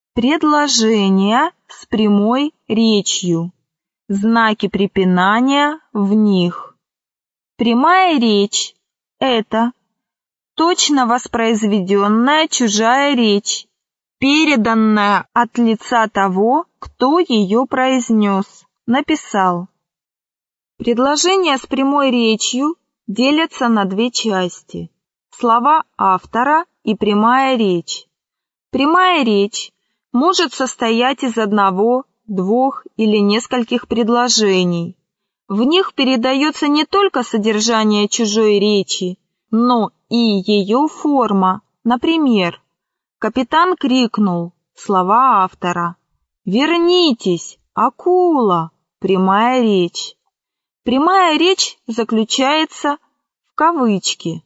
Предложения с прямой речью. Знаки препинания в них. Прямая речь – это точно воспроизведенная чужая речь, переданная от лица того, кто ее произнес, написал. Предложения с прямой речью делятся на две части – слова автора и прямая речь. Прямая речь может состоять из одного, двух или нескольких предложений. В них передается не только содержание чужой речи, но и ее форма. Например, капитан крикнул, слова автора. «Вернитесь, акула!» Прямая речь. Прямая речь заключается в кавычке.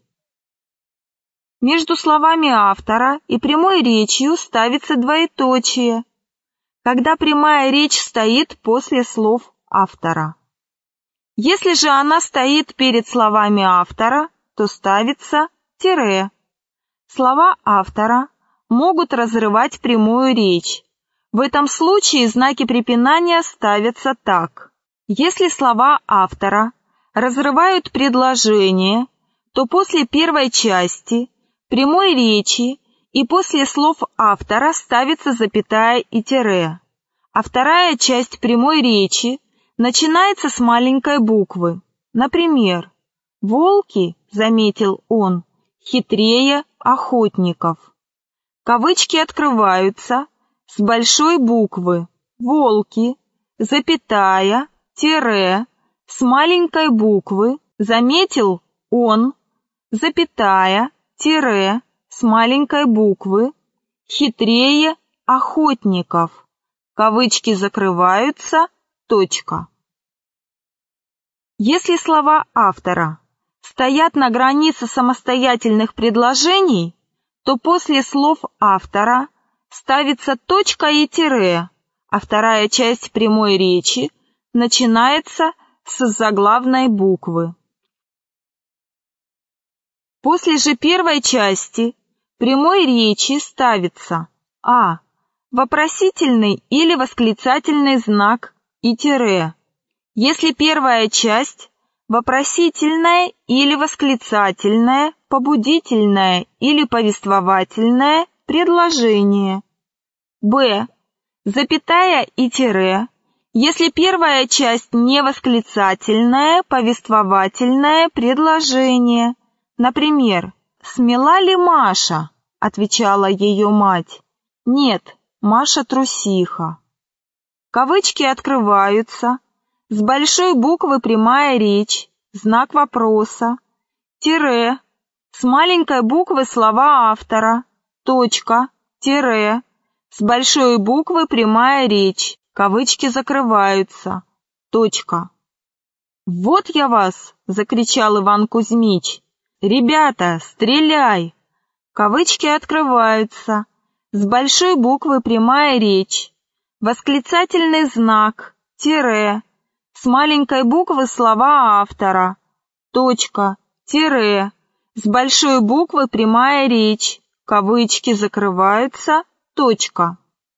Между словами автора и прямой речью ставится двоеточие, когда прямая речь стоит после слов автора. Если же она стоит перед словами автора, то ставится тире. Слова автора могут разрывать прямую речь. В этом случае знаки препинания ставятся так. Если слова автора разрывают предложение, то после первой части прямой речи и после слов автора ставится запятая и тире, а вторая часть прямой речи начинается с маленькой буквы. Например, «Волки, — заметил он, — хитрее охотников». Кавычки открываются с большой буквы «волки», запятая, тире, с маленькой буквы «заметил он», запятая, тире, с маленькой буквы «хитрее охотников». Кавычки закрываются, точка. Если слова автора стоят на границе самостоятельных предложений, то после слов автора ставится точка и тире, а вторая часть прямой речи начинается с заглавной буквы. После же первой части прямой речи ставится а. Вопросительный или восклицательный знак и тире, если первая часть вопросительное или восклицательное, побудительное или повествовательное предложение. Б. Запятая и тире, если первая часть не восклицательное, повествовательное предложение. Например, «Смела ли Маша?» — отвечала ее мать. «Нет, Маша трусиха». Кавычки открываются, с большой буквы прямая речь, знак вопроса, тире, с маленькой буквы слова автора, точка, тире, с большой буквы прямая речь, кавычки закрываются, точка. «Вот я вас!» — закричал Иван Кузьмич. «Ребята, стреляй!» Кавычки открываются, с большой буквы прямая речь, восклицательный знак, тире, с маленькой буквы слова автора, точка, тире, с большой буквы прямая речь, кавычки закрываются, точка.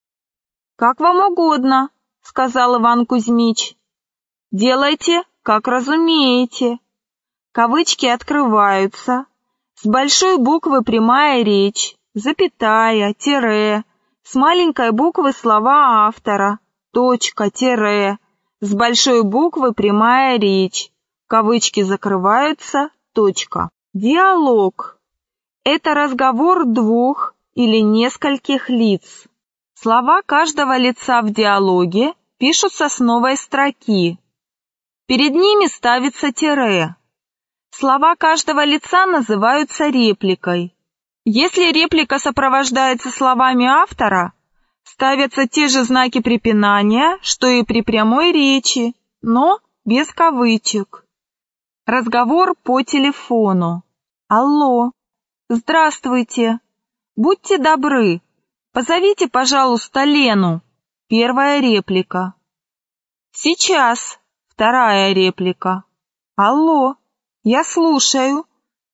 «Как вам угодно», — сказал Иван Кузьмич. «Делайте, как разумеете». Кавычки открываются, с большой буквы прямая речь, запятая, тире, с маленькой буквы слова автора, точка, тире, с большой буквы прямая речь, кавычки закрываются, точка. Диалог – это разговор двух или нескольких лиц. Слова каждого лица в диалоге пишутся с новой строки. Перед ними ставится тире. Слова каждого лица называются репликой. Если реплика сопровождается словами автора, ставятся те же знаки препинания, что и при прямой речи, но без кавычек. Разговор по телефону. Алло, здравствуйте. Будьте добры, позовите, пожалуйста, Лену. Первая реплика. Сейчас. Вторая реплика. Алло, я слушаю.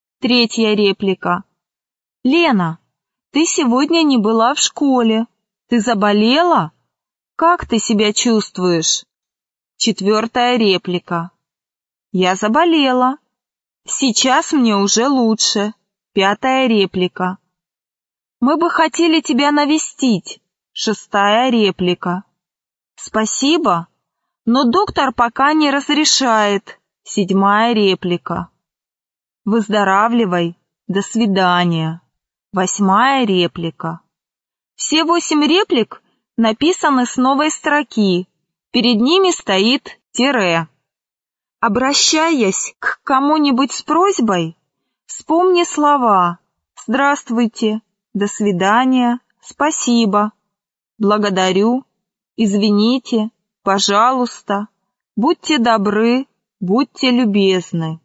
Третья реплика. Лена, ты сегодня не была в школе. Ты заболела? Как ты себя чувствуешь? 4-я реплика. Я заболела. Сейчас мне уже лучше. 5-я реплика. Мы бы хотели тебя навестить. 6-я реплика. Спасибо, но доктор пока не разрешает. 7-я реплика. Выздоравливай. До свидания. 8-я реплика. Все 8 реплик написаны с новой строки. Перед ними стоит тире. Обращаясь к кому-нибудь с просьбой, вспомни слова «Здравствуйте», «До свидания», «Спасибо», «Благодарю», «Извините», «Пожалуйста», «Будьте добры», «Будьте любезны».